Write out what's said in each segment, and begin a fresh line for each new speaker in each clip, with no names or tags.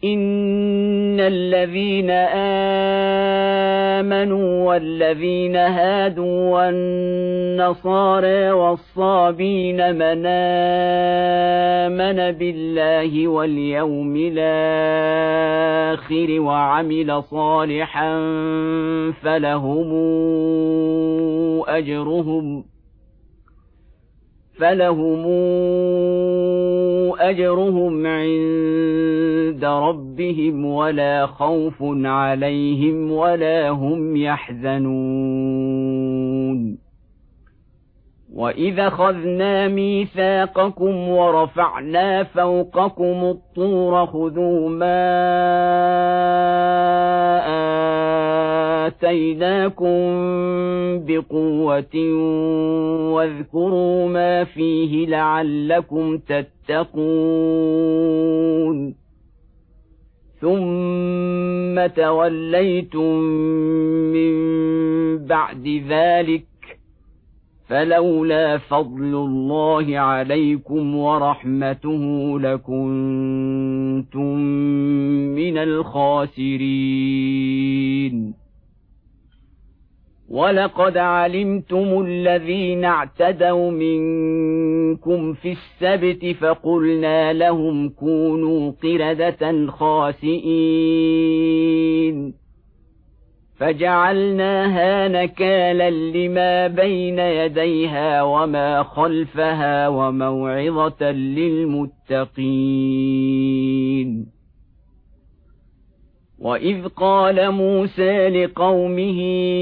إن الذين آمنوا والذين هادوا والنصارى والصابين من آمن بالله واليوم الآخر وعمل صالحا فلهم أجرهم عند ربهم ولا خوف عليهم ولا هم يحزنون وإذا أخذنا ميثاقكم ورفعنا فوقكم الطور خذوا ما آتيناكم بقوة واذكروا ما فيه لعلكم تتقون ثم توليتم من بعد ذلك فلولا فضل الله عليكم ورحمته لكنتم من الخاسرين ولقد علمتم الذين اعتدوا منكم في السبت فقلنا لهم كونوا قردة خاسئين فجعلناها نكالا لما بين يديها وما خلفها وموعظة للمتقين وإذ قال موسى لقومه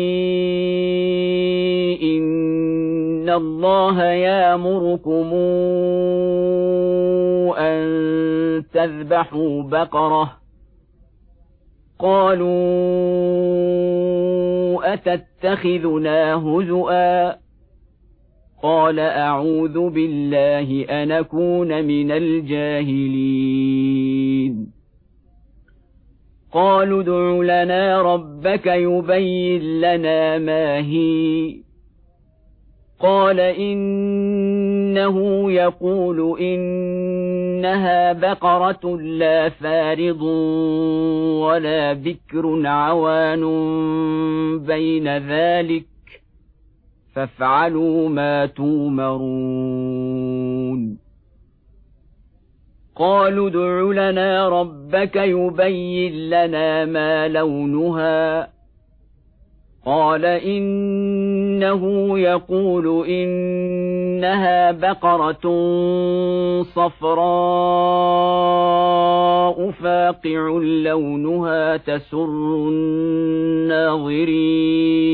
إن الله يأمركم أن تذبحوا بقرة قالوا أتتخذنا هزؤا قال أعوذ بالله أن أكون من الجاهلين قالوا ادع لنا ربك يبين لنا ما هي قال إنه يقول إنها بقرة لا فارض ولا بكر عوان بين ذلك فافعلوا ما تومرون قالوا ادع لنا ربك يبين لنا ما لونها قال إنه يقول إنها بقرة صفراء فاقع لونها تسر الناظرين